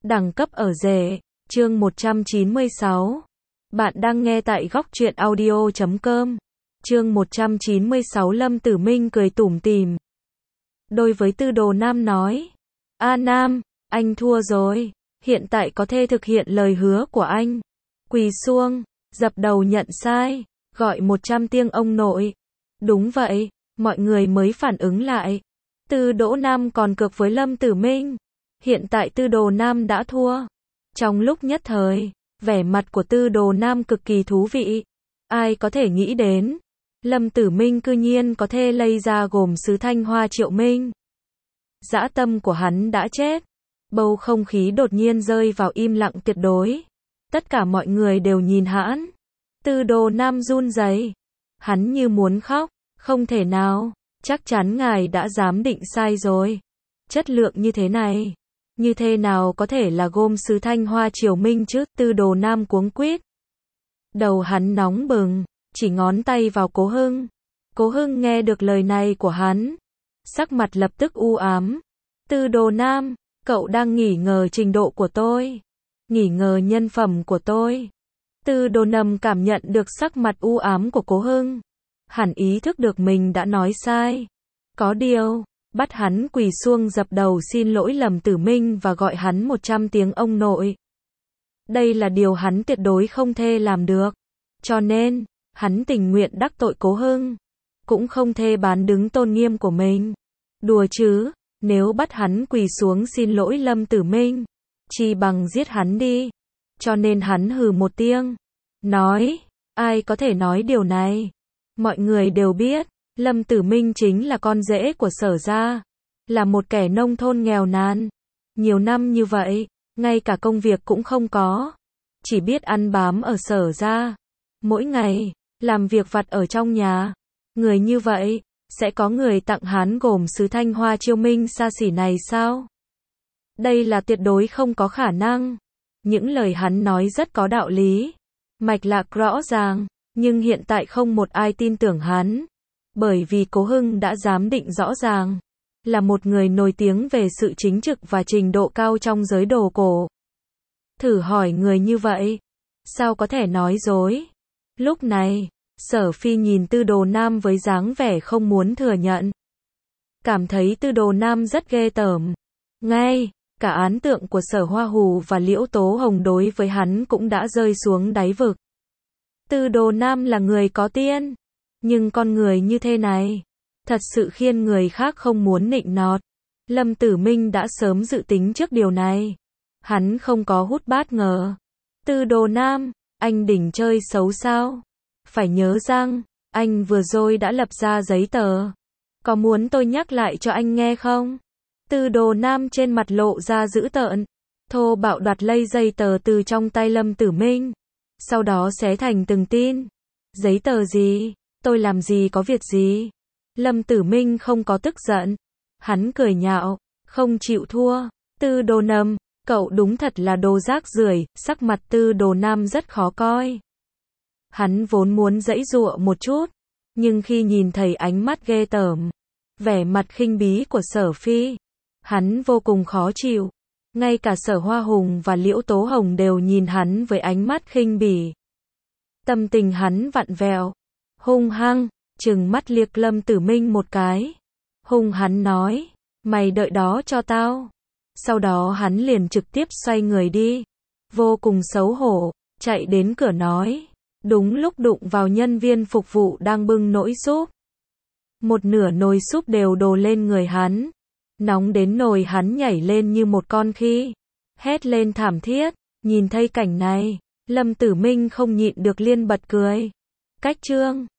Đẳng cấp ở rể, chương 196. Bạn đang nghe tại góc truyện audio.com. Chương 196 Lâm Tử Minh cười tủm tỉm. Đối với Tư Đồ Nam nói. A Nam, anh thua rồi. Hiện tại có thể thực hiện lời hứa của anh. Quỳ xuống, dập đầu nhận sai, gọi 100 tiếng ông nội. Đúng vậy, mọi người mới phản ứng lại. Tư Đỗ Nam còn cược với Lâm Tử Minh. Hiện tại Tư Đồ Nam đã thua. Trong lúc nhất thời, vẻ mặt của Tư Đồ Nam cực kỳ thú vị. Ai có thể nghĩ đến, Lâm Tử Minh cư nhiên có thể lây ra gồm sứ Thanh Hoa Triệu Minh. Dã tâm của hắn đã chết. Bầu không khí đột nhiên rơi vào im lặng tuyệt đối. Tất cả mọi người đều nhìn hắn. Tư Đồ Nam run rẩy. Hắn như muốn khóc. Không thể nào, chắc chắn ngài đã giám định sai rồi. Chất lượng như thế này, như thế nào có thể là gôm sứ Thanh Hoa Triều Minh chứ? Tư Đồ Nam cuống quýt. Đầu hắn nóng bừng, chỉ ngón tay vào Cố Hưng. Cố Hưng nghe được lời này của hắn, sắc mặt lập tức u ám. Tư Đồ Nam, cậu đang nghi ngờ trình độ của tôi, nghi ngờ nhân phẩm của tôi. Tư Đồ Nam cảm nhận được sắc mặt u ám của Cố Hưng. Hẳn ý thức được mình đã nói sai. Có điều, bắt hắn quỳ xuống dập đầu xin lỗi Lâm Tử Minh và gọi hắn 100 tiếng ông nội. Đây là điều hắn tuyệt đối không thể làm được. Cho nên, hắn tình nguyện đắc tội Cố Hưng. Cũng không thể bán đứng tôn nghiêm của mình. Đùa chứ, nếu bắt hắn quỳ xuống xin lỗi Lâm Tử Minh, chỉ bằng giết hắn đi. Cho nên hắn hừ một tiếng. Nói, ai có thể nói điều này? Mọi người đều biết, Lâm Tử Minh chính là con rể của Sở gia, là một kẻ nông thôn nghèo nàn. Nhiều năm như vậy, ngay cả công việc cũng không có, chỉ biết ăn bám ở Sở gia. Mỗi ngày, làm việc vặt ở trong nhà. Người như vậy, sẽ có người tặng hắn gồm sứ Thanh Hoa Chiêu Minh xa xỉ này sao? Đây là tuyệt đối không có khả năng. Những lời hắn nói rất có đạo lý, mạch lạc rõ ràng. Nhưng hiện tại không một ai tin tưởng hắn. Bởi vì Cố Hưng đã giám định rõ ràng. Là một người nổi tiếng về sự chính trực và trình độ cao trong giới đồ cổ. Thử hỏi người như vậy, sao có thể nói dối? Lúc này, Sở Phi nhìn Tư Đồ Nam với dáng vẻ không muốn thừa nhận. Cảm thấy Tư Đồ Nam rất ghê tởm. Ngay, cả ấn tượng của Sở Hoa Hù và Liễu Tố Hồng đối với hắn cũng đã rơi xuống đáy vực. Tư Đồ Nam là người có tiên, nhưng con người như thế này, thật sự khiến người khác không muốn nịnh nọt. Lâm Tử Minh đã sớm dự tính trước điều này. Hắn không có hút bát ngờ. Tư Đồ Nam, anh đỉnh chơi xấu sao? Phải nhớ rằng, anh vừa rồi đã lập ra giấy tờ. Có muốn tôi nhắc lại cho anh nghe không? Tư Đồ Nam trên mặt lộ ra dữ tợn, thô bạo đoạt lấy giấy tờ từ trong tay Lâm Tử Minh. Sau đó xé thành từng tin. Giấy tờ gì? Tôi làm gì có việc gì? Lâm Tử Minh không có tức giận. Hắn cười nhạo, không chịu thua. Tư Đồ Nam, cậu đúng thật là đồ rác rưởi. Sắc mặt Tư Đồ Nam rất khó coi. Hắn vốn muốn giãy giụa một chút, nhưng khi nhìn thấy ánh mắt ghê tởm, vẻ mặt khinh bí của Sở Phi, hắn vô cùng khó chịu. Ngay cả Sở Hoa Hùng và Liễu Tố Hồng đều nhìn hắn với ánh mắt khinh bỉ. Tâm tình hắn vặn vẹo, hung hăng, trừng mắt liếc Lâm Tử Minh một cái. Hung hắn nói, mày đợi đó cho tao. Sau đó hắn liền trực tiếp xoay người đi. Vô cùng xấu hổ, chạy đến cửa nói. Đúng lúc đụng vào nhân viên phục vụ đang bưng nồi súp. Một nửa nồi súp đều đổ lên người hắn. Nóng đến nồi hắn nhảy lên như một con khỉ. Hét lên thảm thiết. Nhìn thấy cảnh này, Lâm Tử Minh không nhịn được liên bật cười. Cách chương